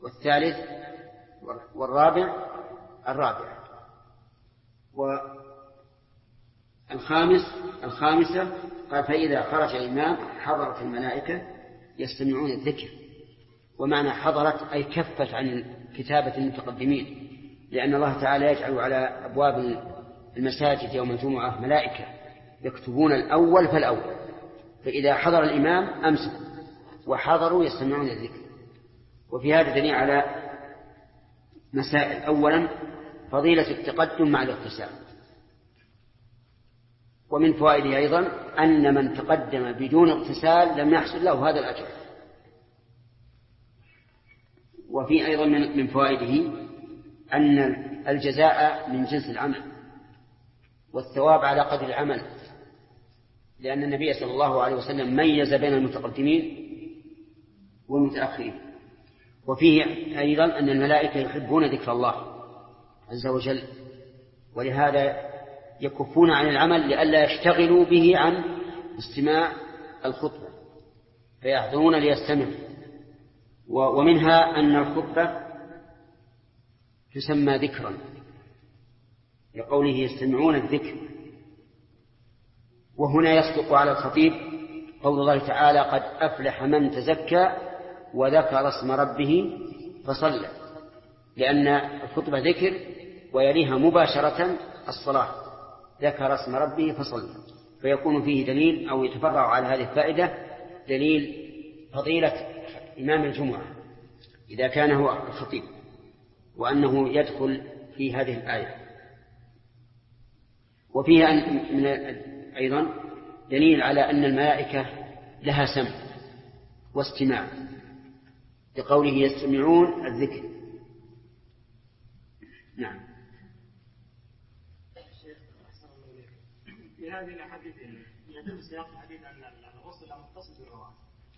والثالث والرابع الخامسة قال فإذا خرج الإمام حضرت الملائكة يستمعون الذكر. ومعنى حضرت أي كفت عن كتابة المتقدمين، لأن الله تعالى يجعل على أبواب المساجد يوم الجمعة ملائكة يكتبون الأول فالأول، فإذا حضر الإمام أمسكوا وحضروا يستمعون الذكر. وفي هذا دليل على مسائل. أولا فضيلة التقدم مع الاغتسال، ومن فوائده أيضا أن من تقدم بدون اغتسال لم يحصل له هذا الأجر. وفي أيضا من فوائده أن الجزاء من جنس العمل والثواب على قدر العمل، لأن النبي صلى الله عليه وسلم ميز بين المتقدمين والمتأخرين. وفيه أيضا أن الملائكة يحبون ذكر الله عز وجل، ولهذا يكفون عن العمل لئلا يشتغلوا به عن استماع الخطبة، فيحضرون ليستمعوا. ومنها أن الخطبة تسمى ذكرا لقوله يستمعون الذكر. وهنا يصدق على الخطيب قول الله تعالى قد أفلح من تزكى وذكر اسم ربه فصلى، لأن الخطبة ذكر ويليها مباشرة الصلاة ذكر اسم ربه فصلى، فيكون فيه دليل أو يتفرع على هذه الفائدة دليل فضيلة إمام الجمعة إذا كان هو الخطيب، وأنه يدخل في هذه الآية. وفيها أيضا دليل على أن الملائكة لها سمع واستماع لقوله يستمعون الذكر. نعم. في هذه الأحاديث يدل سياق الحديث أن الغسل متصل بالرواتب،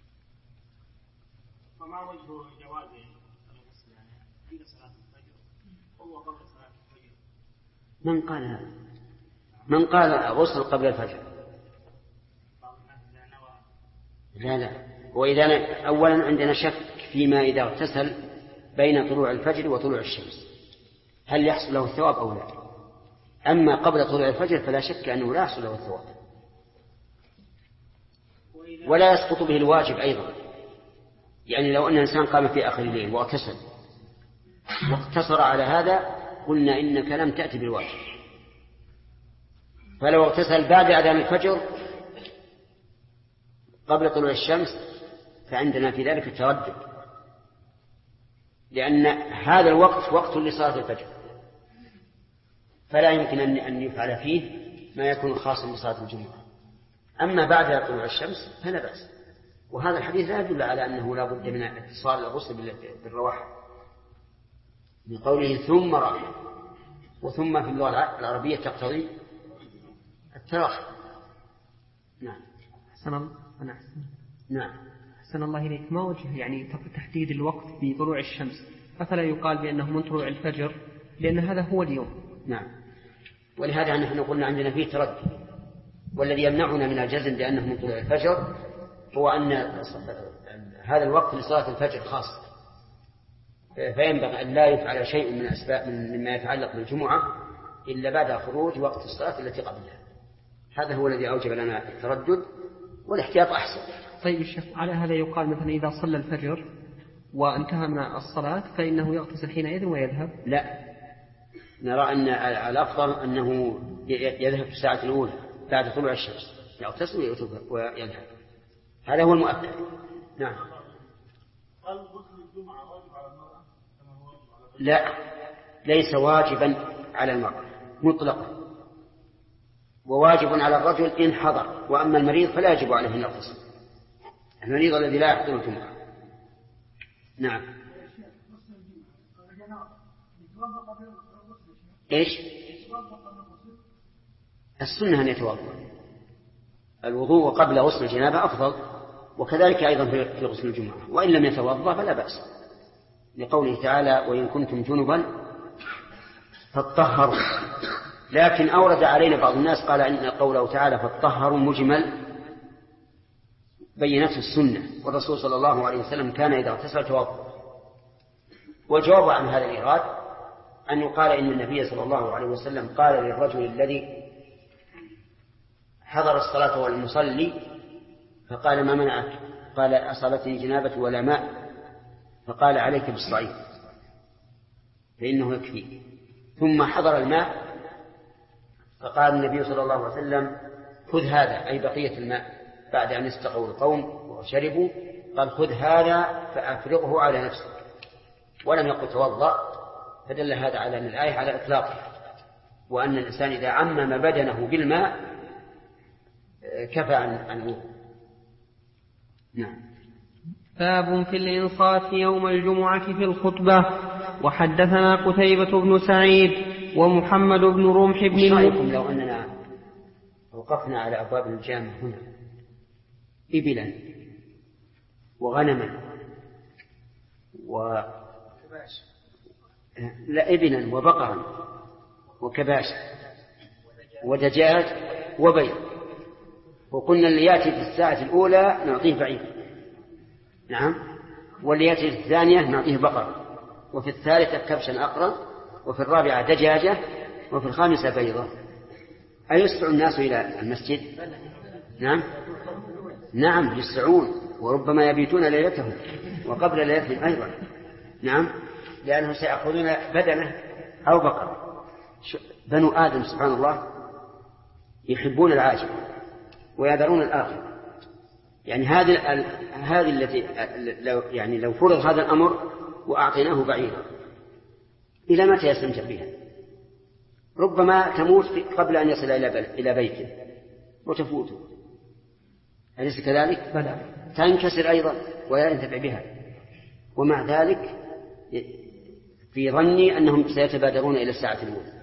فما وجه جواز الغسل يعني عند صلاة الفجر وهو قبل صلاة الفجر؟ من قال هذا؟ من قال غسل قبل الفجر؟ لا. وإذا أولا عندنا شك فيما إذا اغتسل بين طلوع الفجر وطلوع الشمس هل يحصل له الثواب أو لا. أما قبل طلوع الفجر فلا شك أنه لا يحصل له الثواب، ولا يسقط به الواجب أيضا. يعني لو أن الإنسان قام في آخر الليل واغتسل واقتصر على هذا قلنا إنك لم تأتي بالواجب. فلو اغتسل بعد أذان الفجر قبل طلوع الشمس فعندنا في ذلك تردد، لأن هذا الوقت وقت لصلاة الفجر، فلا يمكن أن يفعل فيه ما يكون خاصا بصلاة الجمعة. أما بعد طلوع الشمس فلا بأس. وهذا الحديث لا يدل على أنه لا بد من اتصال الغسل بالرواحة، بقوله ثم رأى، وثم في اللغة العربية تقتضي التراخي. نعم. أحسن الله إليك. ما وجه يعني تحديد الوقت بطلوع الشمس؟ أفلا يقال بأنه من طلوع الفجر لأن هذا هو اليوم؟ نعم. ولهذا نحن قلنا عندنا فيه تردد، والذي يمنعنا من الجزم بأنه من طلوع الفجر هو أن هذا الوقت لصلاة الفجر خاص، فينبغي أن لا يفعل شيء من أسباب مما يتعلق بالجمعة إلا بعد خروج وقت الصلاة التي قبلها. هذا هو الذي أوجب لنا التردد، والاحتياط أحسن. طيب الشيخ، على هذا يقال مثلا إذا صلى الفجر وانتهى من الصلاة فإنه يغتسل حينئذ ويذهب؟ لا، نرى أن الأفضل أنه يذهب في الساعة الأولى بعد طلوع الشمس، يغتسل ويذهب، هذا هو المؤكد. نعم. هل غسل الجمعة واجب على المرأة كما هو واجب على الرجل؟ لا، ليس واجبا على المرأة مطلقا، وواجب على الرجل إن حضر، وأما المريض فلا يجب عليه أن يغتسل، المريض الذي لا يحضر الجمعة. نعم. إيش؟ السنة أن يتوضأ، الوضوء قبل غسل الجنابة أفضل، وكذلك أيضا في غسل الجمعة، وإن لم يتوضأ فلا بأس، لقوله تعالى وإن كنتم جنبا فاطهروا. لكن أورد علينا بعض الناس قال إن قوله تعالى فاطهروا مجمل بينته السنة، والرسول صلى الله عليه وسلم كان إذا اغتسل توضأ، والجواب عن هذا الإيراد أن يقال إن النبي صلى الله عليه وسلم قال للرجل الذي حضر الصلاة والمصلي فقال ما منعك؟ قال أصابتني جنابة ولا ماء، فقال عليك بالصعيد فإنه يكفي. ثم حضر الماء فقال النبي صلى الله عليه وسلم خذ هذا، أي بقية الماء بعد أن استقوا القوم وشربوا، قال خذ هذا فأفرغه على نفسك، ولم يقل توضأ. فدل هذا على أن الآية على إطلاقه، وأن الإنسان إذا عمم بدنه بالماء كفى عن الوضوء. نعم. باب في الإنصات يوم الجمعة في الخطبة. وحدثنا قتيبة بن سعيد ومحمد بن رمح بن رأيكم لو أننا وقفنا على أبواب الجامع هنا إبلا وغنما لا إبلا وبقرا وكباشا ودجاج وبيض، وقلنا اللي يأتي في الساعة الأولى نعطيه بعيد، نعم، واللي يأتي في الثانية نعطيه بقر، وفي الثالثة كبشا أقرا، وفي الرابعة دجاجة، وفي الخامسة بيضة. أيسرع الناس إلى المسجد؟ نعم يسرعون، وربما يبيتون ليلتهم وقبل ليلتهم أيضا، نعم، لأنهم سيأخذون بدنه أو بقر. بنو آدم سبحان الله يحبون العاجل ويذرون الآخر. يعني هذه التي لو فرض هذا الأمر وأعطيناه بعيدا إلى متى يستمتع بها؟ ربما تموت قبل أن يصل إلى بيته وتفوته، أليس كذلك؟ تنكسر أيضا ولا ينتفع بها. ومع ذلك في ظني أنهم سيتبادرون إلى الساعة الأولى.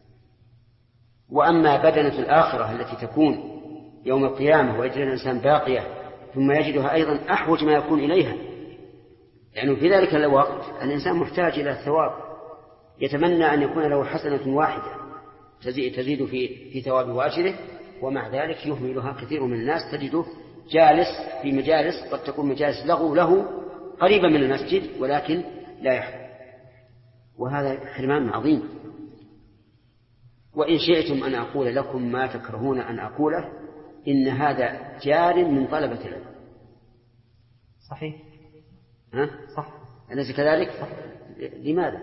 وأما بدنة الآخرة التي تكون يوم القيامة ويجد الإنسان باقية ثم يجدها أيضا أحوج ما يكون إليها، يعني في ذلك الوقت الإنسان محتاج إلى الثواب، يتمنى أن يكون له حسنة واحدة تزيد في ثواب واجره، ومع ذلك يهملها كثير من الناس. تجده جالس في مجالس قد تكون مجالس لغو له قريبا من المسجد ولكن لا يحضر، وهذا حرمان عظيم. وإن شئتم أن أقول لكم ما تكرهون أن أقوله، إن هذا جار من طلبة العلم. صحيح. صح. أليس كذلك؟ صح. لماذا؟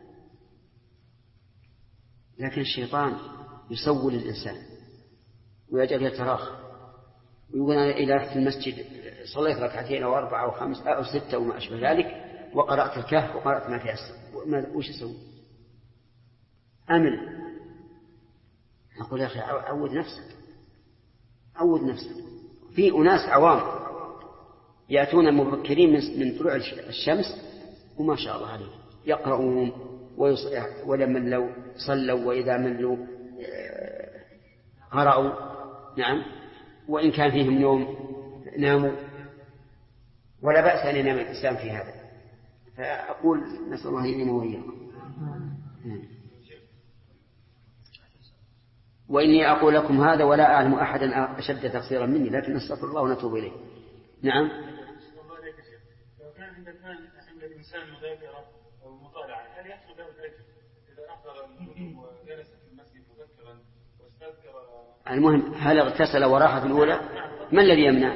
لكن الشيطان يسول الإنسان ويجعل يتراخى ويقول أنا إلى في المسجد صليت ركعتين أو 4 أو 5 أو 6 وما أشبه ذلك، وقرأت الكهف وقرأت ما تيسر، وش أسوي؟ أمن. أقول يا أخي عود نفسك. في أناس عوام يأتون مبكرين من طلوع الشمس وما شاء الله عليهم يقرؤون ولمن صلوا وإذا ملوا قرأوا، نعم، وإن كان فيهم نوم ناموا، ولا بأس أن ينام الإنسان في هذا. فأقول نسأل الله يعين وإياكم. وإني أقول لكم هذا ولا أعلم أحدا أشد تقصيرا مني، لكن نستغفر الله ونتوب إليه. نعم. لو كان عند الإنسان مذاكرة أو مطالعة هل يحصل له الأجر إذا أحضر الكتب وجلس في المسجد مذكرا واستذكر؟ المهم هل اغتسل وراح في الأولى؟ ما الذي يمنع؟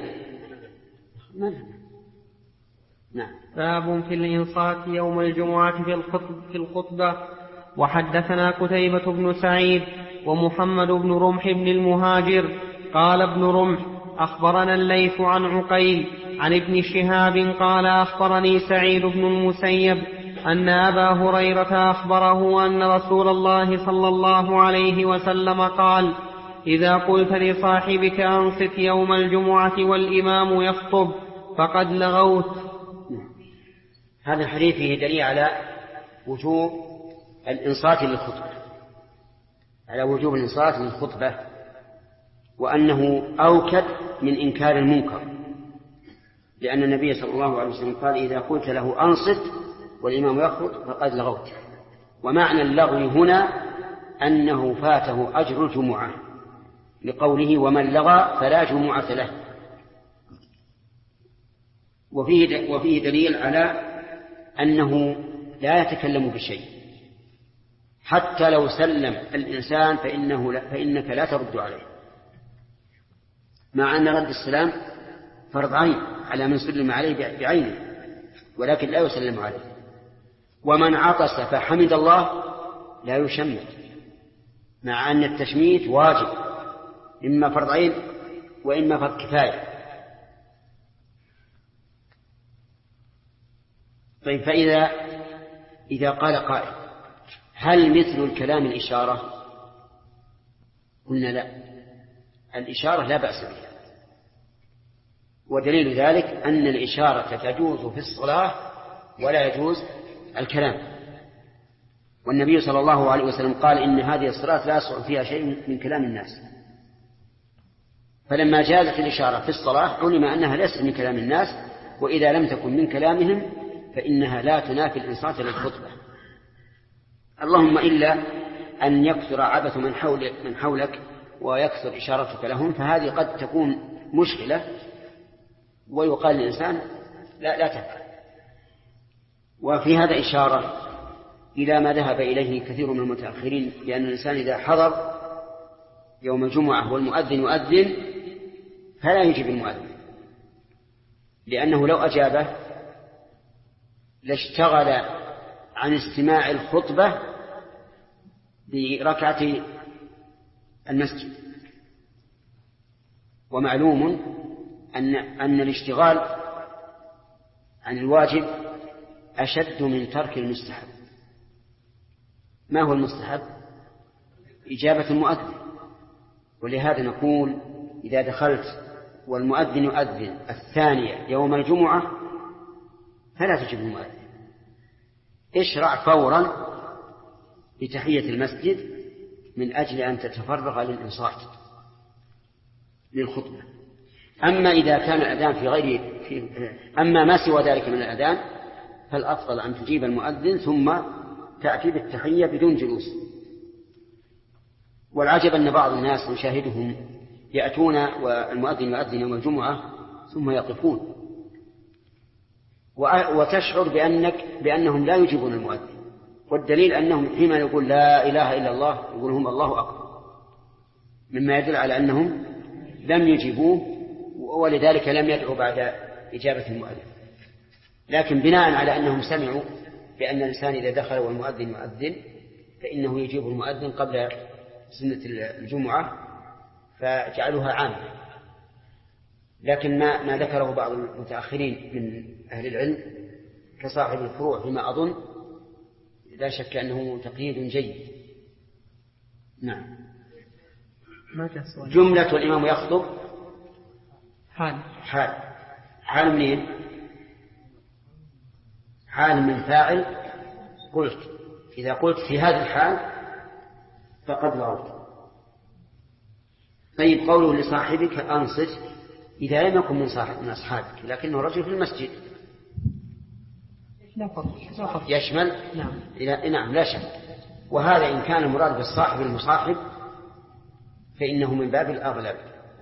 نعم. باب في الإنصات يوم الجمعة في الخطبة. وحدثنا قتيبة بن سعيد ومحمد بن رمح بن المهاجر قال ابن رمح أخبرنا الليث عن عقيل عن ابن شهاب قال أخبرني سعيد بن المسيب أن أبا هريرة أخبره أن رسول الله صلى الله عليه وسلم قال إذا قلت لصاحبك أنصت يوم الجمعة والإمام يخطب فقد لغوت. هذا الحديث فيه دليل على وجوب الإنصات للخطبة، على وجوب الإنصات للخطبة، وأنه أوكد من إنكار المنكر، لأن النبي صلى الله عليه وسلم قال إذا قلت له أنصت والإمام يخطب فقد لغوت. ومعنى اللغو هنا أنه فاته أجر الجمعة، لقوله ومن لغى فلا جمعة له. وفيه دليل على أنه لا يتكلم بشيء، حتى لو سلم الإنسان فإنك لا ترد عليه، مع أن رد السلام فرض عين على من سلم عليه بعينه، ولكن لا يسلم عليه. ومن عطس فحمد الله لا يشمت، مع أن التشميت واجب، إما فرض عين وإما فرض كفاية. طيب، إذا قال قائل هل مثل الكلام الإشارة؟ قلنا لا، الإشارة لا بأس بها، ودليل ذلك أن الإشارة تجوز في الصلاة ولا يجوز الكلام. والنبي صلى الله عليه وسلم قال إن هذه الصلاة لا يصح فيها شيء من كلام الناس، فلما جازت الإشارة في الصلاة علم أنها ليست من كلام الناس، وإذا لم تكن من كلامهم فإنها لا تنافي الإنصات للخطبة، اللهم إلا أن يكثر عبث من حولك ويكثر إشارتك لهم، فهذه قد تكون مشكلة ويقال للإنسان لا تفعل. وفي هذا إشارة إلى ما ذهب إليه كثير من المتأخرين، لأن الإنسان إذا حضر يوم الجمعة والمؤذن يؤذن فلا يجيب المؤذن، لأنه لو أجابه لاشتغل عن استماع الخطبة بركعة المسجد. ومعلوم أن الاشتغال عن الواجب أشد من ترك المستحب. ما هو المستحب؟ إجابة المؤذن. ولهذا نقول إذا دخلت والمؤذن يؤذن الثانية يوم الجمعة فلا تجب المؤذن، اشرع فورا بتحية المسجد من أجل أن تتفرغ للإنصات للخطبة. أما إذا كان الأذان أما ما سوى ذلك من الأذان فالأفضل أن تجيب المؤذن ثم تأتي بالتحية بدون جلوس. والعجب أن بعض الناس نشاهدهم يأتون والمؤذن يؤذن يوم الجمعة ثم يقفون، وتشعر بأنهم لا يجيبون المؤذن، والدليل أنهم حين يقول لا إله إلا الله يقول هم الله أكبر، مما يدل على أنهم لم يجيبوه، ولذلك لم يدعوا بعد إجابة المؤذن. لكن بناء على أنهم سمعوا بأن الإنسان إذا دخل والمؤذن يؤذن فإنه يجيب المؤذن قبل سنة الجمعة فجعلوها عامة. لكن ما ذكره بعض المتأخرين من أهل العلم كصاحب الفروع فيما أظن لا شك أنه تقييد جيد. نعم. جملة والإمام يخطب حال منين؟ حال من فاعل قلت. إذا قلت في هذا الحال فقد لغوت. طيب، قوله لصاحبك أنصت إذا لم يكن من أصحابك لكنه رجل في المسجد يشمل. نعم لا شك. وهذا إن كان المراد بالصاحب المصاحب فإنه من باب الأغلب.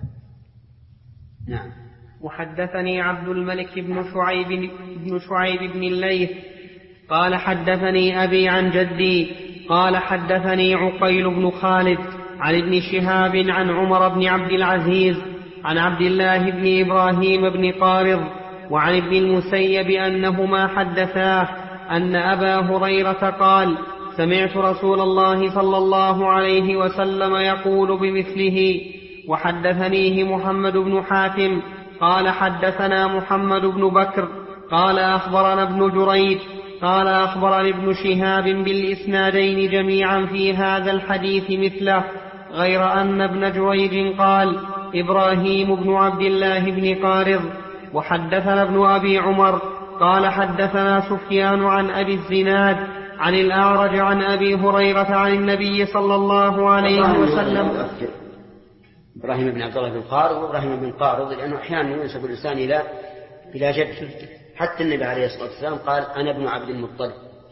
نعم. وحدثني عبد الملك بن شعيب بن الليث قال حدثني أبي عن جدي قال حدثني عقيل بن خالد عن ابن شهاب عن عمر بن عبد العزيز عن عبد الله بن إبراهيم بن قارض وعن ابن المسيب أنهما حدثاه أن أبا هريرة قال سمعت رسول الله صلى الله عليه وسلم يقول بمثله. وحدثنيه محمد بن حاتم قال حدثنا محمد بن بكر قال أخبرنا ابن جريج قال أخبرني ابن شهاب بالإسنادين جميعا في هذا الحديث مثله، غير أن ابن جريج قال إبراهيم بن عبد الله بن قارض. وحدثنا ابن أبي عمر قال حدثنا سفيان عن أبي الزناد عن الأعرج عن أبي هريرة عن النبي صلى الله عليه وسلم. إبراهيم بن عبد الله بن قارض وإبراهيم بن قارض لأنه أحيانا ينسب الإنسان إلى جد، حتى النبي عليه الصلاة والسلام قال أنا ابن عبد المطلب،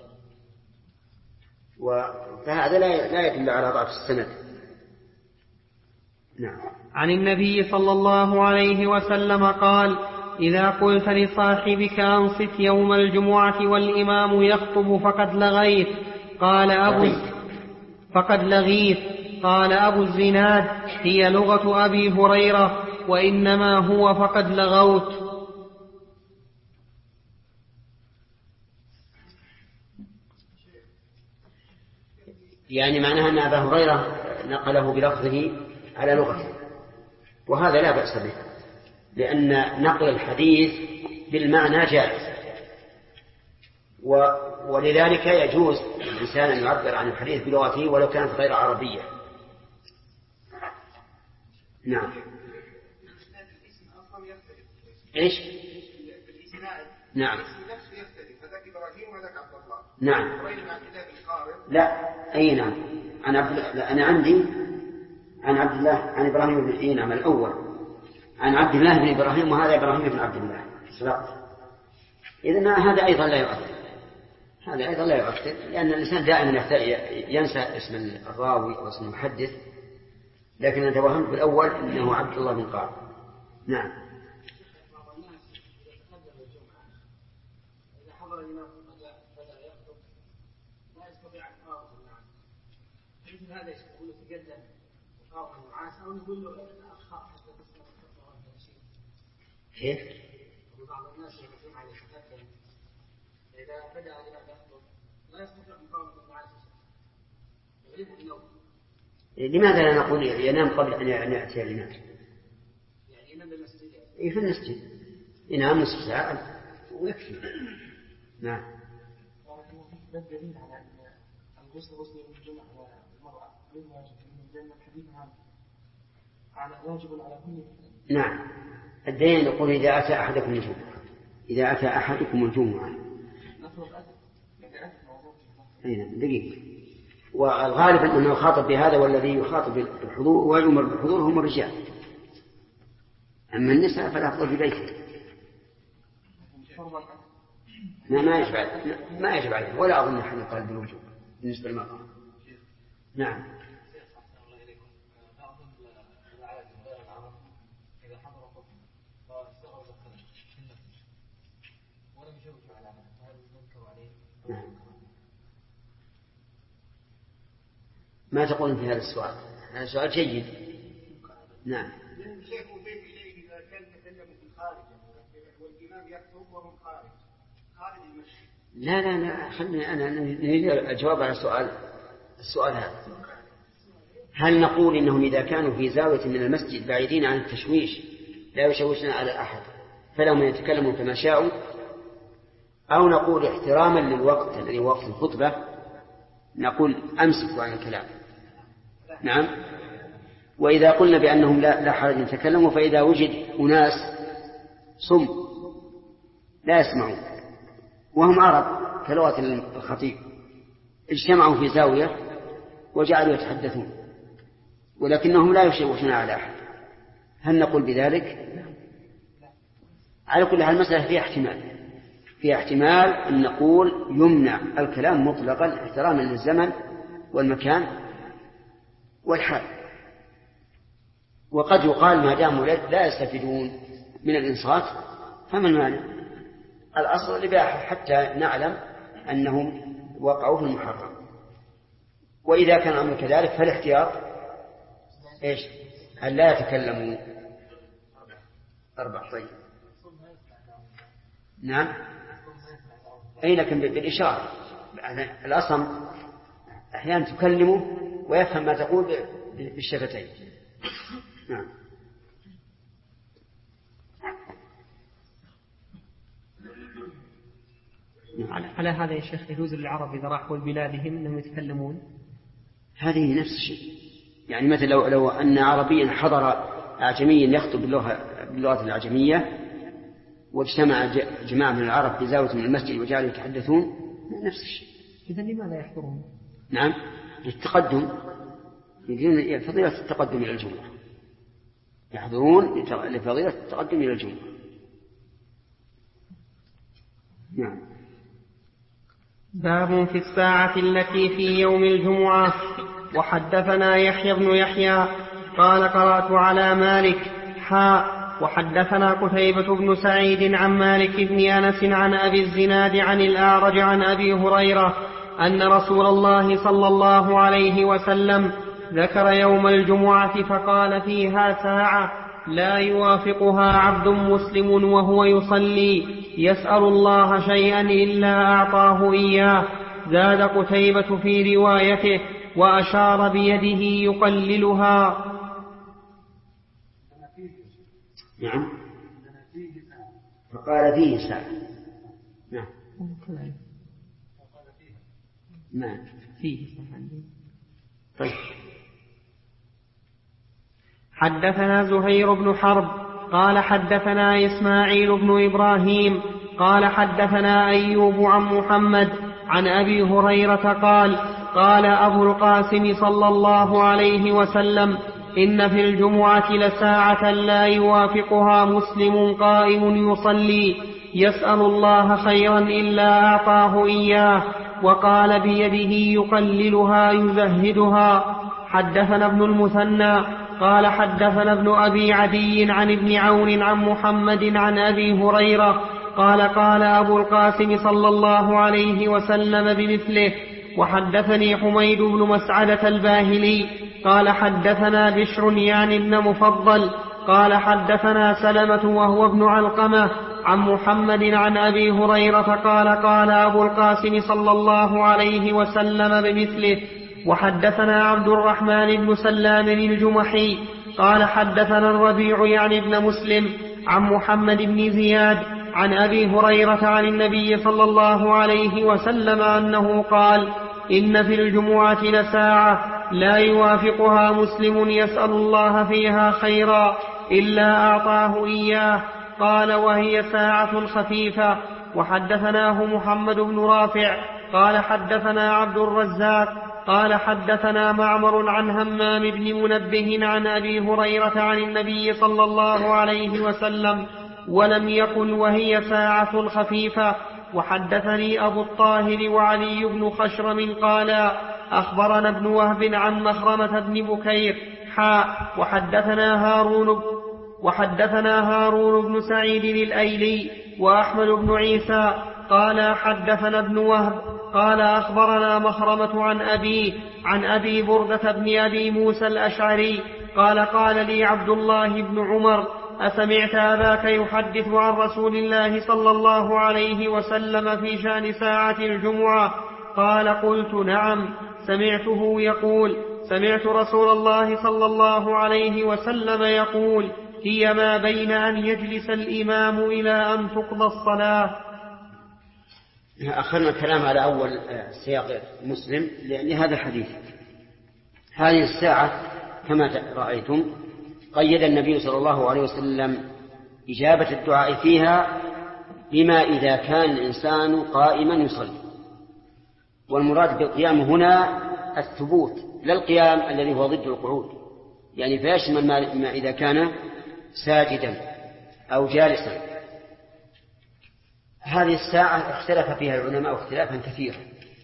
فهذا لا يدل على ضعف السند. نعم. عن النبي صلى الله عليه وسلم قال إذا قلت لصاحبك أنصت يوم الجمعة والإمام يخطب فقد لغيت. قال أبو الزناد: هي لغة أبي هريرة، وإنما هو فقد لغوت. يعني معناها أن أبا هريرة نقله بلفظه على لغته، وهذا لا بأس به، لأن نقل الحديث بالمعنى جائز، ولذلك يجوز الإنسان أن يعبر عن الحديث بلغته ولو كانت غير عربية. نعم. إيش؟ نعم. نعم. لا، أي نعم. أنا عندي عن عبد الله عن إبراهيم بن نعم الأول عن عبد الله بن إبراهيم، وهذا إبراهيم بن عبد الله صدقت. إذن هذا أيضا لا يؤثر، لأن الإنسان دائما ينسى اسم الراوي أو اسم المحدث، لكن أنا توهمت بالأول إنه عبد الله بن قاسم. نعم. هذا يقول تقدم وقاوم وعاس أو نقول له أخر حتى تصل كيف؟ بعض الناس يقولون عليه تقدم إذا بدأ الإمام يخطب لا يستطيع مقاومة المعاس يغلبه النوم. لماذا لا نقول ينام قبل أن يأتي الإمام؟ يعني ينام بالمسجد. في المسجد ينام نصف ساعة ويكفي. نعم. ما الدليل على أن الغسل غسل يوم الجمعة والمرأة غير واجب؟ لأن الحديث على واجب على كل. نعم. الدين يقول إذا أتى أحدكم الجمعة. دقيقة. والغالب أنه يخاطب بهذا، والذي يخاطب بالحضور ويؤمر بالحضور هم الرجال، أما النساء فلا أفضل في بيته. ما يجب عليه، ولا أظن أحد قال بالوجوب بالنسبة للمرأة. نعم. ما تقولون في هذا السؤال؟ هذا سؤال جيد. نعم. الشيخ يضيف إليه إذا كان تكلم في الخارج والإمام يخطب وهم خارج المسجد. لا خلني أنا نريد الجواب على السؤال هذا. هل نقول إنهم إذا كانوا في زاوية من المسجد بعيدين عن التشويش لا يشوشون على أحد فلهم يتكلموا كما شاءوا، أو نقول احتراما للوقت الذي هو وقت الخطبة نقول أمسكوا عن الكلام؟ نعم. وإذا قلنا بأنهم لا حرج يتكلموا، فإذا وجد أناس صم لا يسمعون وهم عرب كلغة الخطيب اجتمعوا في زاوية وجعلوا يتحدثون ولكنهم لا يشوشون على أحد، هل نقول بذلك؟ على كل حال المسألة فيها احتمال أن نقول يمنع الكلام مطلقا احتراما للزمن والمكان والحال، وقد يقال ما داموا لا يستفيدون من الإنصات فما المانع؟ الأصل الإباحة حتى نعلم أنهم وقعوا في المحرم. وإذا كان الأمر كذلك فالاحتياط إيش؟ أن لا يتكلموا. 4. طيب. نعم. أي لكن بالإشارة. الأصم أحيانا تكلمه ويفهم ما تقول بالشفتين. نعم. على هذا يا شيخ يجوز للعرب إذا راحوا لبلادهم أنهم يتكلمون؟ هذه نفس الشيء. يعني مثل لو أن عربيا حضر أعجميا يخطب باللغة الأعجمية واجتمع جماعة من العرب في زاوية من المسجد وجعلوا يتحدثون نفس الشيء. إذن لماذا يحضرون؟ نعم. للتقدم، يجون فضيلة التقدم إلى الجمعة، يحضرون لفضيلة التقدم إلى الجمعة. نعم. باب في الساعة التي في يوم الجمعة. وحدثنا يحيى بن يحيى قال قرأت على مالك وحدثنا قتيبة بن سعيد عن مالك بن أنس عن أبي الزناد عن الأعرج عن أبي هريرة أن رسول الله صلى الله عليه وسلم ذكر يوم الجمعة فقال فيها ساعة لا يوافقها عبد مسلم وهو يصلي يسأل الله شيئا إلا أعطاه إياه. زاد قتيبة في روايته وأشار بيده يقللها. نعم. فقال فيه ساعة. نعم. نعم. فيه. طيب. حدثنا زهير بن حرب قال حدثنا إسماعيل بن إبراهيم قال حدثنا أيوب عن محمد عن أبي هريرة قال قال أبو القاسم صلى الله عليه وسلم إن في الجمعة لساعة لا يوافقها مسلم قائم يصلي يسأل الله خيرا إلا أعطاه إياه. وقال بيده يقللها يزهدها. حدثنا ابن المثنى قال حدثنا ابن أبي عدي عن ابن عون عن محمد عن أبي هريرة قال قال أبو القاسم صلى الله عليه وسلم بمثله. وحدثني حميد بن مسعدة الباهلي قال حدثنا بشر يعني ابن مفضل قال حدثنا سلمة وهو ابن علقمة عن محمد عن أبي هريرة قال قال أبو القاسم صلى الله عليه وسلم بمثله. وحدثنا عبد الرحمن بن سلام الجمحي قال حدثنا الربيع يعني ابن مسلم عن محمد بن زياد عن أبي هريرة عن النبي صلى الله عليه وسلم أنه قال إن في الجمعة لساعة لا يوافقها مسلم يسأل الله فيها خيرا إلا أعطاه إياه. قال وهي ساعة خفيفة. وحدثناه محمد بن رافع قال حدثنا عبد الرزاق قال حدثنا معمر عن همام بن منبه عن أبي هريرة عن النبي صلى الله عليه وسلم ولم يقل وهي ساعة خفيفة. وحدثني أبو الطاهر وعلي بن خشرم قالا أخبرنا ابن وهب عن مخرمة بن بكير وحدثنا هارون بن سعيد الأيلي وأحمد بن عيسى قال حدثنا ابن وهب قال أخبرنا مخرمة عن أبي بردة بن أبي موسى الأشعري قال قال لي عبد الله بن عمر أسمعت أباك يحدث عن رسول الله صلى الله عليه وسلم في شأن ساعة الجمعة؟ قال قلت نعم سمعته يقول سمعت رسول الله صلى الله عليه وسلم يقول هي ما بين أن يجلس الإمام إلى أن تقضى الصلاة. أخذنا الكلام على أول سياق مسلم لأن هذا الحديث. هذه الساعة كما رأيتم قيد النبي صلى الله عليه وسلم إجابة الدعاء فيها بما إذا كان الإنسان قائما يصلي. والمراد بالقيام هنا الثبوت لا القيام الذي هو ضد القعود، يعني فيشمل ما إذا كان ساجدا أو جالسا. هذه الساعة اختلف فيها العلماء اختلافا كثيرا،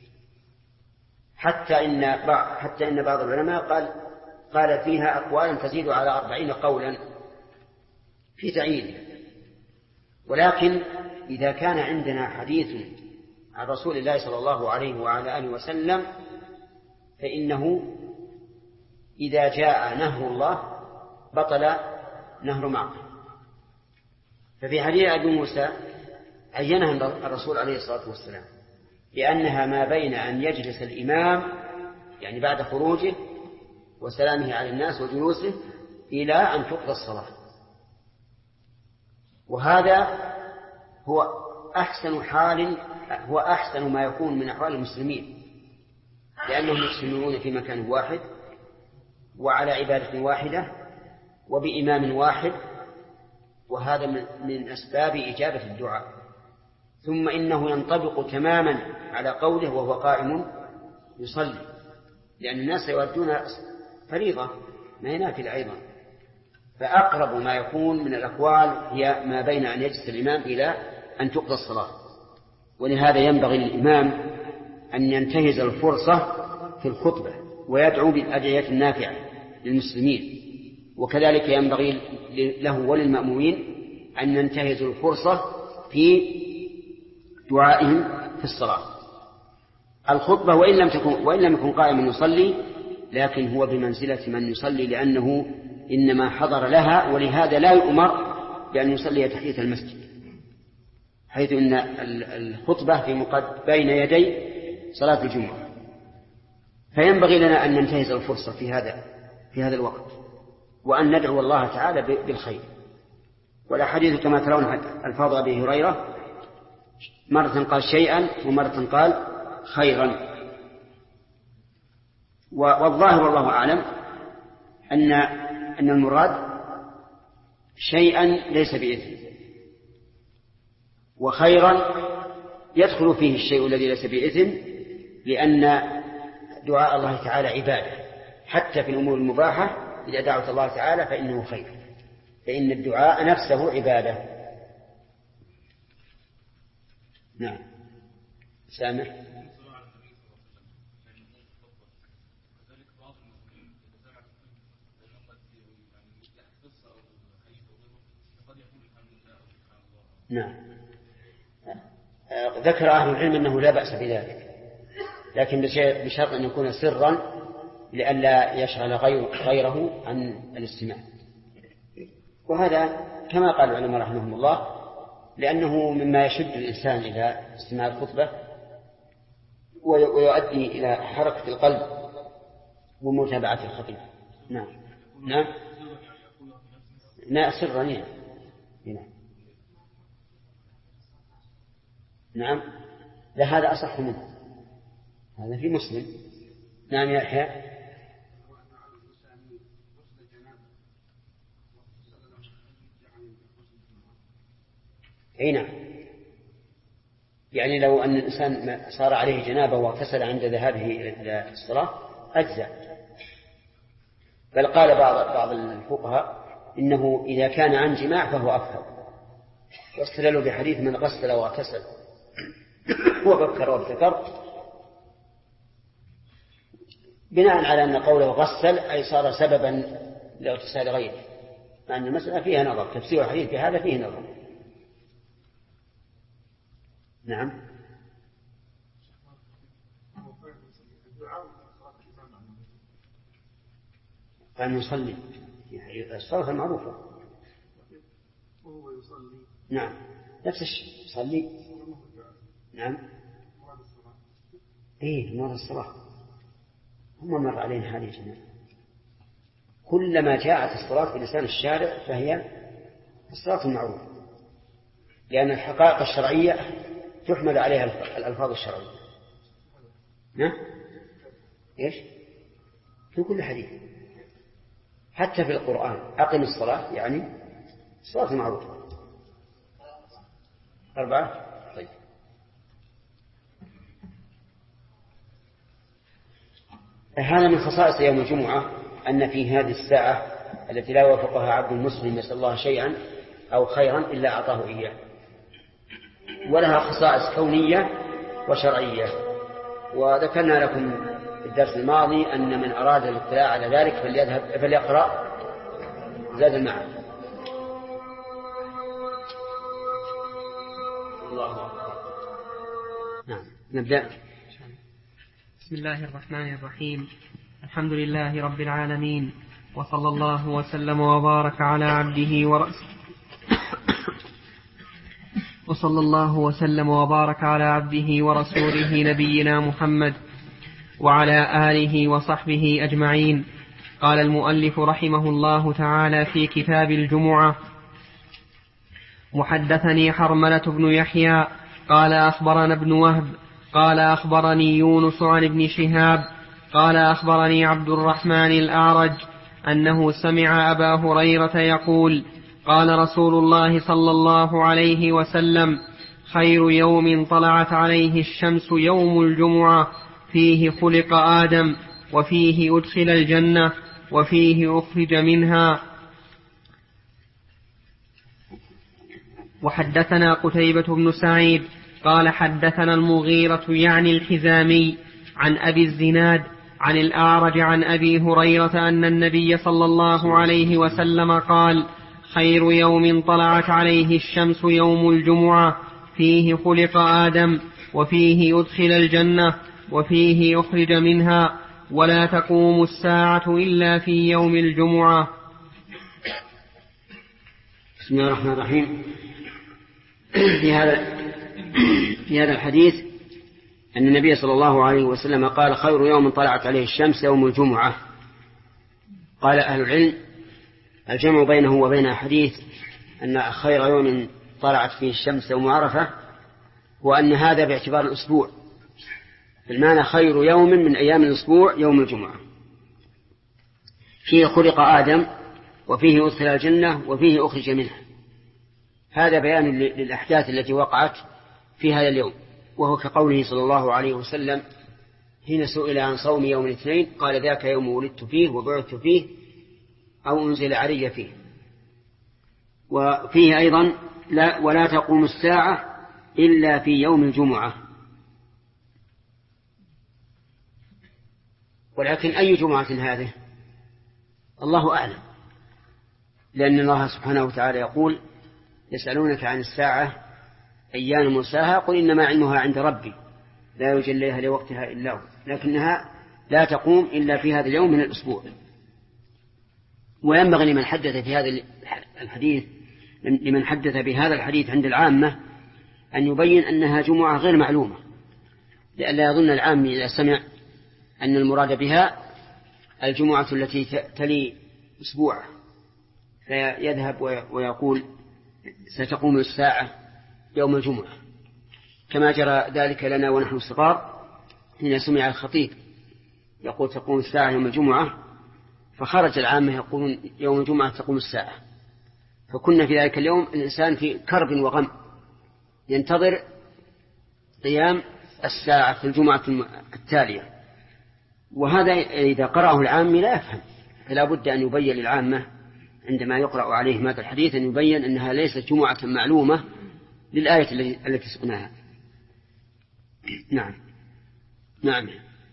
حتى إن بعض العلماء قال فيها أقوالا تزيد على 40 قولا في تعيينها. ولكن إذا كان عندنا حديث عن رسول الله صلى الله عليه وعلى آله وسلم فإنه إذا جاء نهر الله بطل نهر معه. ففي حديث أبي موسى عينها الرسول عليه الصلاة والسلام لأنها ما بين أن يجلس الإمام يعني بعد خروجه وسلامه على الناس وجلوسه إلى أن تقضى الصلاة. وهذا هو أحسن ما يكون من أحوال المسلمين، لأنهم يجتمعون في مكان واحد وعلى عبادة واحدة وبإمام واحد، وهذا من أسباب إجابة الدعاء. ثم إنه ينطبق تماما على قوله وهو قائم يصلي، لأن الناس يودون فريضة ما ينافل أيضا. فأقرب ما يكون من الأقوال هي ما بين أن يجلس الإمام إلى أن تقضى الصلاة. ولهذا ينبغي للإمام أن ينتهز الفرصة في الخطبة ويدعو بالأدعية النافعة للمسلمين، وكذلك ينبغي له وللمأمومين أن ينتهزوا الفرصة في دعائهم في الصلاة. الخطبة وإن لم يكن قائما يصلي، لكن هو بمنزلة من يصلي، لأنه إنما حضر لها، ولهذا لا يؤمر بأن يصلي تحية المسجد، حيث إن الخطبة بين يدي صلاة الجمعة. فينبغي لنا أن ننتهز الفرصة في هذا الوقت، وأن ندعو الله تعالى بالخير. والأحاديث كما ترون ألفاظ أبي هريرة، مرة قال شيئا ومرة قال خيرا. والظاهر والله أعلم أن المراد شيئا ليس بإثم، وخيرا يدخل فيه الشيء الذي ليس بإثم، لأن دعاء الله تعالى عبادة، حتى في الأمور المباحة إذا دعوت الله تعالى فإنه خير، فإن الدعاء نفسه عبادة. نعم. سامح. نعم. ذكر أهل العلم أنه لا بأس بذلك، لكن بشرط أن يكون سرا لئلا يشغل غيره عن الاستماع. وهذا كما قال العلماء رحمهم الله، لأنه مما يشد الإنسان إلى استماع الخطبة ويؤدي إلى حركة القلب ومتابعة الخطيب. نعم. نعم. لا سرا. نعم. نعم. لا، هذا أصح منه، هذا في مسلم. نعم يا يحيى. أي نعم، يعني لو أن الإنسان صار عليه جنابة واغتسل عند ذهابه إلى الصلاة أجزاء. بل قال بعض الفقهاء إنه إذا كان عن جماع فهو أفضل، واستدلوا بحديث من غسل واغتسل وبكر وابتكر، بناء على أن قوله غسل أي صار سببا لاغتسال غيره، مع أن المسألة فيها نظر، تفسير الحديث بهذا فيه نظر. نعم. قال يصلي يعني الصلاة المعروفة. نعم نفس الشيء يصلي. نعم. مراد الصلاة هم مر علينا هذه الجماعة. كلما جاءت الصلاة بلسان الشارع فهي الصلاة المعروفة، لأن الحقائق الشرعية تحمل عليها الألفاظ الشرعية. نعم. إيش؟ في كل حديث، حتى في القرآن أقم الصلاة يعني الصلاة المعروفة. 4. طيب. هذا من خصائص يوم الجمعة، أن في هذه الساعة التي لا وفقها عبد المسلم يسأل الله شيئا أو خيرا إلا أعطاه إياه، ولها خصائص كونية وشرعية. وذكرنا لكم في الدرس الماضي أن من أراد الاطلاع على ذلك فليقرأ زاد المعاد. الله أكبر. نعم نبدأ. بسم الله الرحمن الرحيم. الحمد لله رب العالمين، وصلى الله وسلم وبارك على عبده وصلى الله وسلم وبارك على عبده ورسوله نبينا محمد وعلى آله وصحبه أجمعين. قال المؤلف رحمه الله تعالى في كتاب الجمعة: وحدثني حرملة بن يحيى قال أخبرنا ابن وهب قال أخبرني يونس عن ابن شهاب قال أخبرني عبد الرحمن الأعرج أنه سمع أبا هريرة يقول: قال رسول الله صلى الله عليه وسلم: خير يوم طلعت عليه الشمس يوم الجمعة، فيه خلق آدم، وفيه أدخل الجنة، وفيه أخرج منها. وحدثنا قتيبة بن سعيد قال حدثنا المغيرة يعني الحزامي عن أبي الزناد عن الأعرج عن أبي هريرة أن النبي صلى الله عليه وسلم قال: خير يوم طلعت عليه الشمس يوم الجمعة، فيه خلق آدم، وفيه يدخل الجنة، وفيه يخرج منها، ولا تقوم الساعة إلا في يوم الجمعة. بسم الله الرحمن الرحيم. في هذا الحديث أن النبي صلى الله عليه وسلم قال: خير يوم طلعت عليه الشمس يوم الجمعة. قال أهل العلم: الجمع بينه وبين حديث أن خير يوم طلعت فيه الشمس يوم عرفة، وأن هذا باعتبار الأسبوع، بالمعنى خير يوم من أيام الأسبوع يوم الجمعة، فيه خلق آدم، وفيه أدخل الجنة، وفيه أخرج منها. هذا بيان للأحداث التي وقعت في هذا اليوم، وهو كقوله صلى الله عليه وسلم حين سئل عن صوم يوم الاثنين قال: ذاك يوم ولدت فيه وبعثت فيه أو أنزل علي فيه. وفيه أيضا: ولا تقوم الساعة إلا في يوم الجمعة. ولكن أي جمعة هذه؟ الله أعلم، لأن الله سبحانه وتعالى يقول: يسألونك عن الساعة أيان مرساها، قل إنما علمها عند ربي لا يجليها لوقتها إلا هو، لكنها لا تقوم إلا في هذا اليوم من الأسبوع. وينبغي لمن حدث في هذا الحديث، لمن حدث بهذا الحديث عند العامة، أن يبين أنها جمعة غير معلومة، لئلا يظن العام إذا سمع أن المراد بها الجمعة التي تلي أسبوع فيذهب ويقول ستقوم الساعة يوم الجمعة، كما جرى ذلك لنا ونحن صغار حين سمع الخطيب يقول تقوم الساعة يوم الجمعة، فخرج العامة يقولون يوم الجمعة تقوم الساعة، فكنا في ذلك اليوم الإنسان في كرب وغم ينتظر قيام الساعة في الجمعة التالية. وهذا إذا قرأه العام لا يفهم، فلا بد أن يبين للعامة عندما يقرأ عليهم هذا الحديث أن يبين أنها ليست جمعة معلومة للآية التي سقناها. نعم. نعم.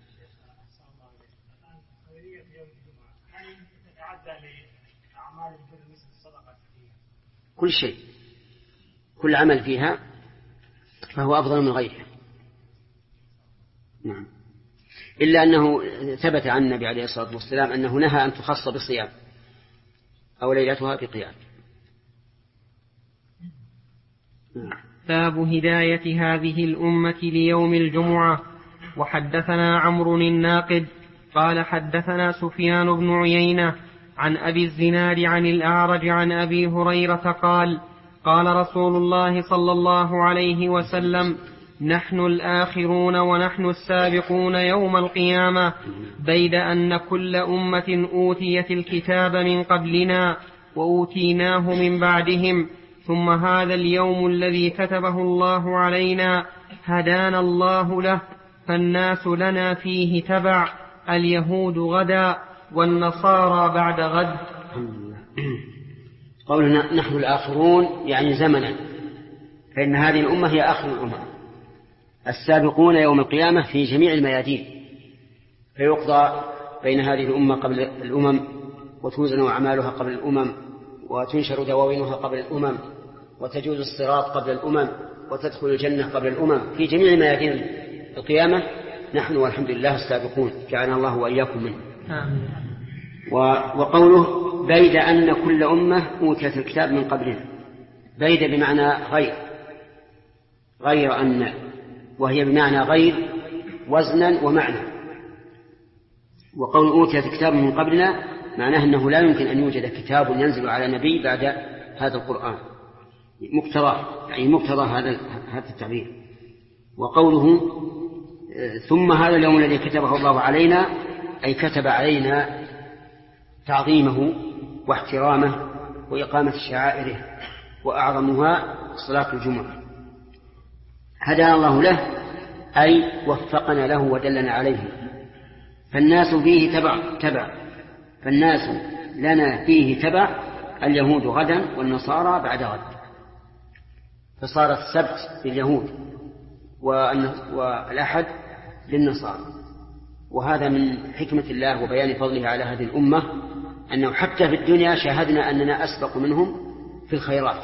كل شيء، كل عمل فيها فهو أفضل من غيره. نعم. إلا أنه ثبت عن النبي عليه الصلاة والسلام أنه نهى أن تخص بالصيام أو ليلتها بقيام. باب هداية هذه الأمة ليوم الجمعة. وحدثنا عمرو الناقد قال حدثنا سفيان بن عيينة عن أبي الزناد عن الأعرج عن أبي هريرة قال: قال رسول الله صلى الله عليه وسلم: نحن الآخرون ونحن السابقون يوم القيامة، بيد أن كل أمة أوتيت الكتاب من قبلنا وأوتيناه من بعدهم، ثم هذا اليوم الذي كتبه الله علينا هدانا الله له، فالناس لنا فيه تبع، اليهود غدا والنصارى بعد غد. قولنا نحن الآخرون يعني زمنا، فإن هذه الأمة هي آخر الأمم، السابقون يوم القيامة في جميع الميادين، فيقضى بين هذه الأمة قبل الأمم، وتوزن أعمالها قبل الأمم، وتنشر دواوينها قبل الأمم، وتجوز الصراط قبل الأمم، وتدخل الجنة قبل الأمم، في جميع ميادين القيامة نحن والحمد لله السابقون، جعلنا الله وإياكم منه. وقوله بيد أن كل أمة أوتيت الكتاب من قبلنا، بيد بمعنى غير أن، وهي بمعنى غير وزنا ومعنى. وقول أوتيت الكتاب من قبلنا معناه أنه لا يمكن أن يوجد كتاب ينزل على نبي بعد هذا القرآن، مقتضى هذا التعبير. وقوله ثم هذا اليوم الذي كتبه الله علينا، أي كتب علينا تعظيمه واحترامه وإقامة شعائره، وأعظمها صلاة الجمعة. هدانا الله له أي وفقنا له ودلنا عليه، فالناس فيه تبع، فالناس لنا فيه تبع، اليهود غدا والنصارى بعد غد، فصار السبت لليهود والأحد للنصارى، وهذا من حكمة الله وبيان فضله على هذه الأمة، أنه حتى في الدنيا شاهدنا أننا أسبق منهم في الخيرات.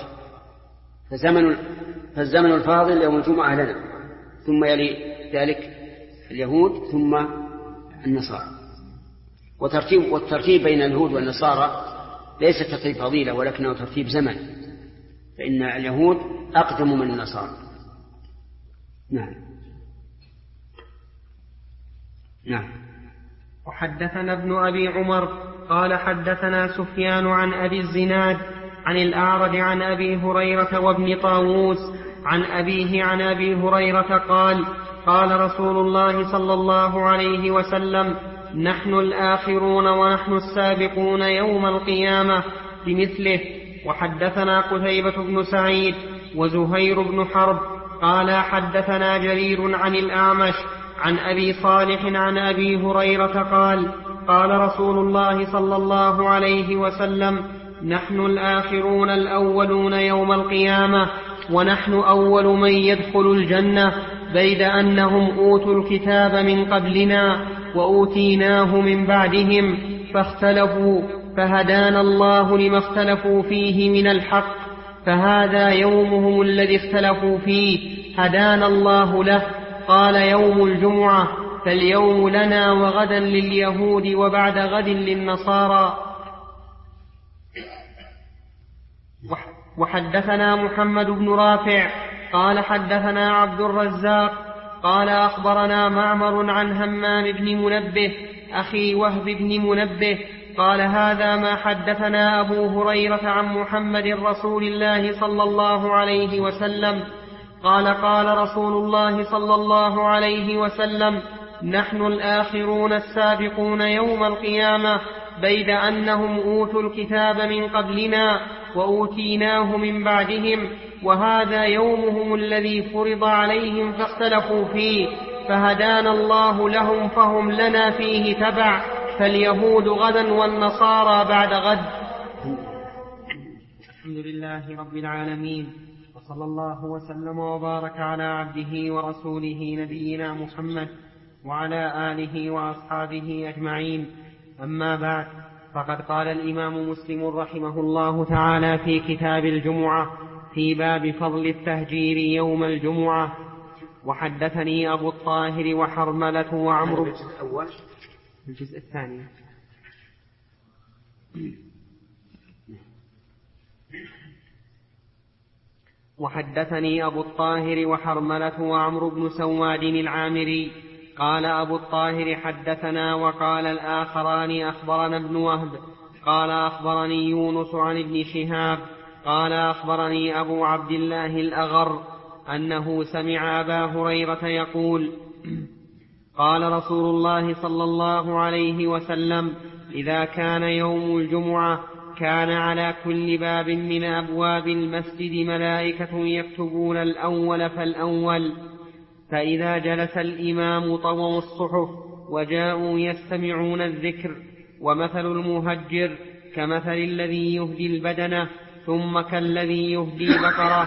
فالزمن الفاضل يوم الجمعة لنا، ثم يلي ذلك اليهود، ثم النصارى. والترتيب بين اليهود والنصارى ليس ترتيب فضيلة، ولكنه ترتيب زمن، فإن اليهود أقدم من النصارى. نعم. وحدثنا ابن أبي عمر قال حدثنا سفيان عن أبي الزناد عن الأعرج عن أبي هريرة وابن طاووس عن أبيه عن أبي هريرة قال قال رسول الله صلى الله عليه وسلم: نحن الآخرون ونحن السابقون يوم القيامة، بمثله. وحدثنا قتيبة بن سعيد وزهير بن حرب قال حدثنا جرير عن الأعمش عن أبي صالح عن أبي هريرة قال قال رسول الله صلى الله عليه وسلم: نحن الآخرون الأولون يوم القيامة، ونحن أول من يدخل الجنة، بيد أنهم أوتوا الكتاب من قبلنا وأوتيناه من بعدهم فاختلفوا، فهدانا الله لما اختلفوا فيه من الحق، فهذا يومهم الذي اختلفوا فيه، هدانا الله له. قال: يوم الجمعة، فاليوم لنا وغدا لليهود وبعد غد للنصارى. وحدثنا محمد بن رافع قال حدثنا عبد الرزاق قال أخبرنا معمر عن همام بن منبه أخي وهب بن منبه قال: هذا ما حدثنا أبو هريرة عن محمد رسول الله صلى الله عليه وسلم قال: قال رسول الله صلى الله عليه وسلم: نحن الآخرون السابقون يوم القيامة، بيد أنهم أوتوا الكتاب من قبلنا وأوتيناه من بعدهم، وهذا يومهم الذي فرض عليهم فاختلفوا فيه، فهدانا الله لهم فهم لنا فيه تبع، فاليهود غدا والنصارى بعد غد. الحمد لله رب العالمين، وصلى الله وسلم وبارك على عبده ورسوله نبينا محمد وعلى آله وأصحابه أجمعين. أما بعد، فقد قال الإمام مسلم رحمه الله تعالى في كتاب الجمعة في باب فضل التهجير يوم الجمعة: وحدثني أبو الطاهر وحرملة وعمرو. الجزء الثاني. وحدثني أبو الطاهر وحرملة وعمرو بن سواد العامري قال أبو الطاهر: حدثنا. وقال الآخران: أخبرنا ابن وهب قال أخبرني يونس عن ابن شهاب قال أخبرني أبو عبد الله الأغر أنه سمع أبا هريرة يقول: قال رسول الله صلى الله عليه وسلم: إذا كان يوم الجمعة كان على كل باب من أبواب المسجد ملائكة يكتبون الأول فالأول، فإذا جلس الإمام طووا الصحف وجاءوا يستمعون الذكر. ومثل المهجر كمثل الذي يهدي البدنة ثم كالذي يهدي بقرة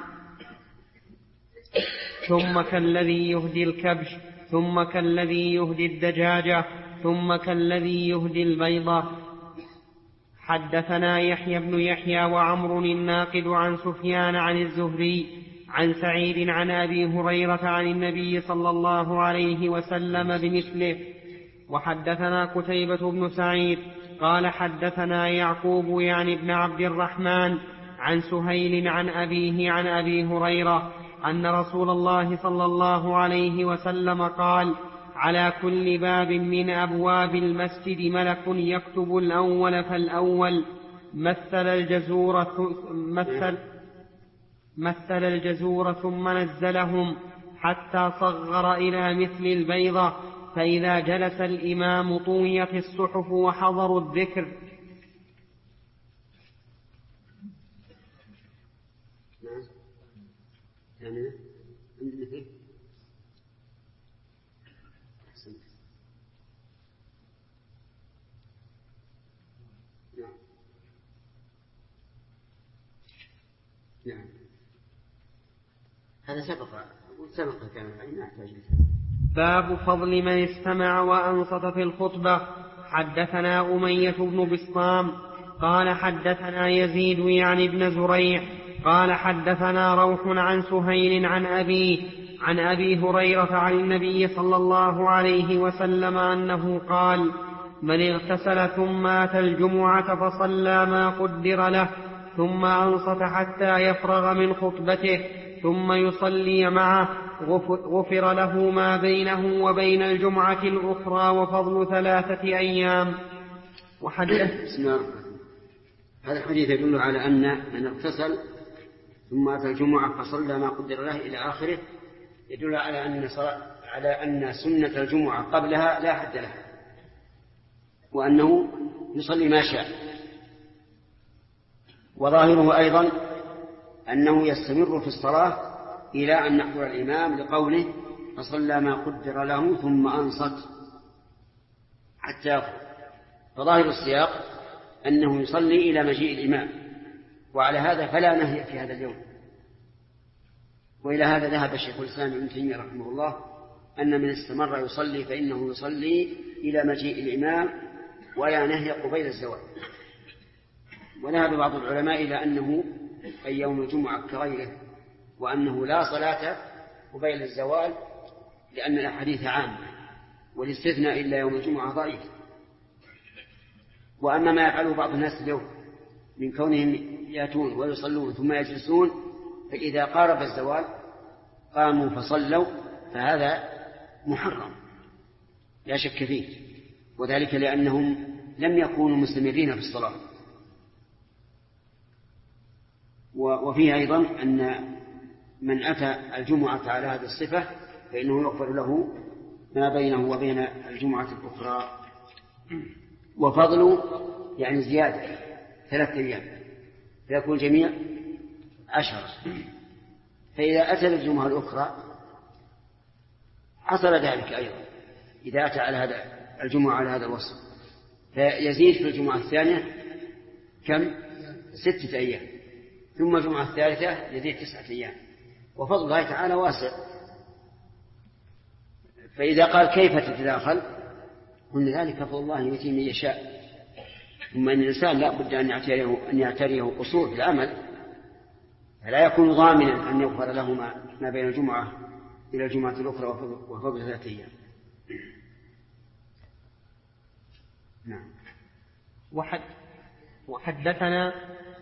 ثم كالذي يهدي الكبش ثم كالذي يهدي الدجاجة ثم كالذي يهدي البيضة. حدثنا يحيى بن يحيى وعمر الناقد عن سفيان عن الزهري عن سعيد عن أبي هريرة عن النبي صلى الله عليه وسلم بمثله. وحدثنا قتيبة بن سعيد قال حدثنا يعقوب يعني ابن عبد الرحمن عن سهيل عن أبيه عن أبي هريرة أن رسول الله صلى الله عليه وسلم قال: على كل باب من أبواب المسجد ملك يكتب الأول فالأول. مثل الجزور ثم نزلهم حتى صغر إلى مثل البيضة، فإذا جلس الإمام طويت الصحف وحضروا الذكر. هذا سبق كان ما يحتاج. باب فضل من استمع وأنصت في الخطبة. حدثنا أمية بن بسطام قال حدثنا يزيد يعني ابن زريع قال حدثنا روح عن سهيل عن أبي هريرة عن النبي صلى الله عليه وسلم أنه قال: من اغتسل ثم أتى الجمعة فصلى ما قدر له ثم أنصت حتى يفرغ من خطبته ثم يصلي معه غفر له ما بينه وبين الجمعة الأخرى وفضل 3 أيام. هذا الحديث يدل على أن من اغتسل ثم أتى الجمعة فصلى ما قدر له إلى آخره، يدل على أن سنة الجمعة قبلها لا حد لها، وأنه يصلي ما شاء. وظاهره أيضا أنه يستمر في الصلاة إلى أن يحضر الإمام لقوله فصلى ما قدر له ثم أنصت حتى يفرغ. فظاهر السياق أنه يصلي إلى مجيء الإمام، وعلى هذا فلا نهي في هذا اليوم. وإلى هذا ذهب الشيخ الإسلام ابن تيمية رحمه الله أن من استمر يصلي فإنه يصلي إلى مجيء الإمام ولا نهي قبيل الزوال. وذهب بعض العلماء إلى أنه أي يوم الجمعة كغيره، وأنه لا صلاة قبيل الزوال، لأن الأحاديث عامة والاستثناء إلا يوم الجمعة ضعيف. وأما ما يفعله بعض الناس اليوم من كونهم يأتون ويصلون ثم يجلسون، فإذا قارب الزوال قاموا فصلوا، فهذا محرم لا شك فيه، وذلك لأنهم لم يكونوا مستمرين في الصلاة. وفيه أيضا أن من أتى الجمعة على هذه الصفة فإنه يغفر له ما بينه وبين الجمعة الأخرى. وفضل يعني زيادة 3 أيام فيكون جميع 10. فإذا أتى الجمعة الأخرى حصل ذلك أيضا إذا أتى على هذا الجمعة على هذا الوصف، فيزيد في الجمعة الثانية كم؟ 6 أيام، ثم الجمعة الثالثة يزيد 9 أيام. وفضل الله تعالى واسع. فإذا قال كيف تتداخل؟ قلنا ذلك فضل الله يؤتيه من يشاء. ثم أن الإنسان لا بد أن يعتريه قصور في العمل، فلا يكون ضامنا أن يغفر له ما بين الجمعة إلى الجمعة الأخرى وفضل 3 أيام. نعم. وحدثنا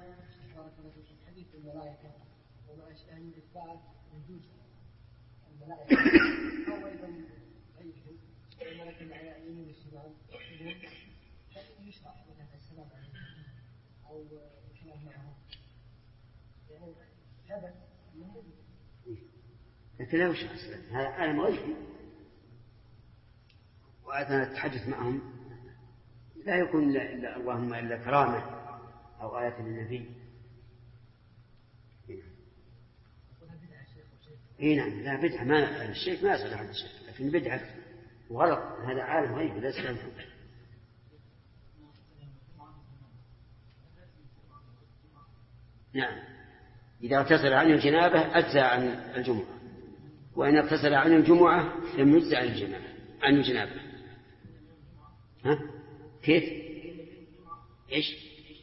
لكن لا يشرع هذا عالم غيبي، وأثناء التحدث معهم لا يكون إلا اللهم إلا كرامة أو آية للنبي. نعم، لا بدعة، ما الشيخ ما يصل هذا الشيء، لكن بدعة وغلط، هذا عالم غيبي لا يسلم. نعم، إذا اغتسل عن الجنابة أجزى عن الجمعة، وإن اغتسل عن الجمعة لم يجزى عن الجنابة. ها؟ كيف؟ إيش؟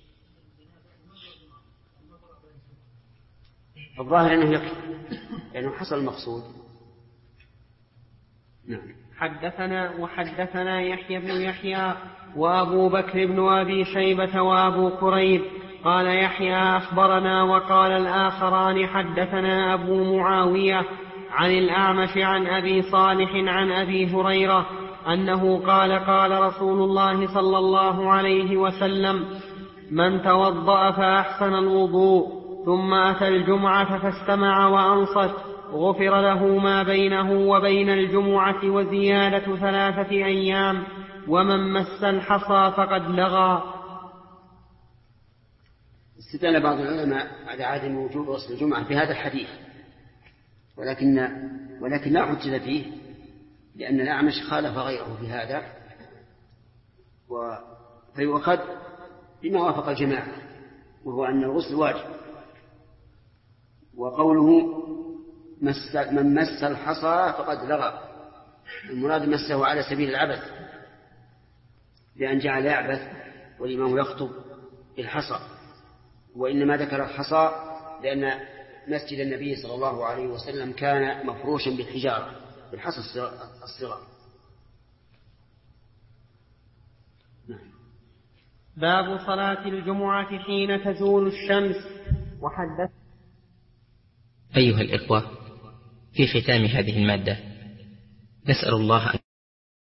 الظاهر أنه يكفي لأنه حصل المقصود. نعم. وحدثنا يحيى بن يحيى وأبو بكر بن أبي شيبة وأبو قريب قال يحيى أخبرنا، وقال الآخران حدثنا أبو معاوية عن الأعمش عن أبي صالح عن أبي هريرة أنه قال قال رسول الله صلى الله عليه وسلم: من توضأ فأحسن الوضوء ثم أتى الجمعة فاستمع وأنصت غفر له ما بينه وبين الجمعة وزيادة 3 أيام، ومن مس الحصى فقد لغى. استدل بعض العلماء على عدم وجوب غسل الجمعة في هذا الحديث، ولكن لا حجة فيه، لأن الأعمش خالف غيره في هذا، فيؤخذ بما وافق الجماعة، وهو أن الغسل واجب. وقوله من مس الحصى فقد لغى، المراد مسه على سبيل العبث، لأن جعل يعبث والإمام يخطب بالحصى، وإنما ذكر الحصى لأن مسجد النبي صلى الله عليه وسلم كان مفروشا بالحجارة بالحصى الصغار. باب صلاة الجمعة حين تزول الشمس. وحدث أيها الإخوة، في ختام هذه المادة نسأل الله أن